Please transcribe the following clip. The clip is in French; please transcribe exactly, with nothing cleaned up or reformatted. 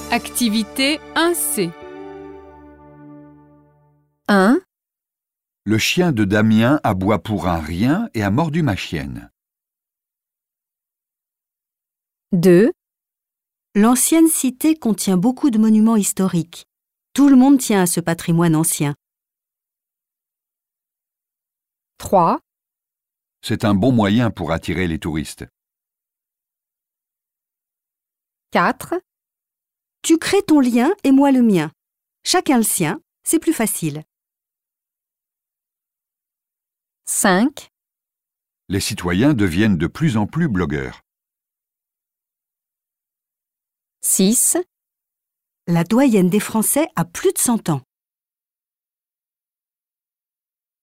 Activité un C. un. Le chien de Damien aboie pour un rien et a mordu ma chienne. deux. L'ancienne cité contient beaucoup de monuments historiques. Tout le monde tient à ce patrimoine ancien. trois. C'est un bon moyen pour attirer les touristes. quatre. Tu crées ton lien et moi le mien. Chacun le sien, c'est plus facile. cinq. Les citoyens deviennent de plus en plus blogueurs. six. La doyenne des Français a plus de cent ans.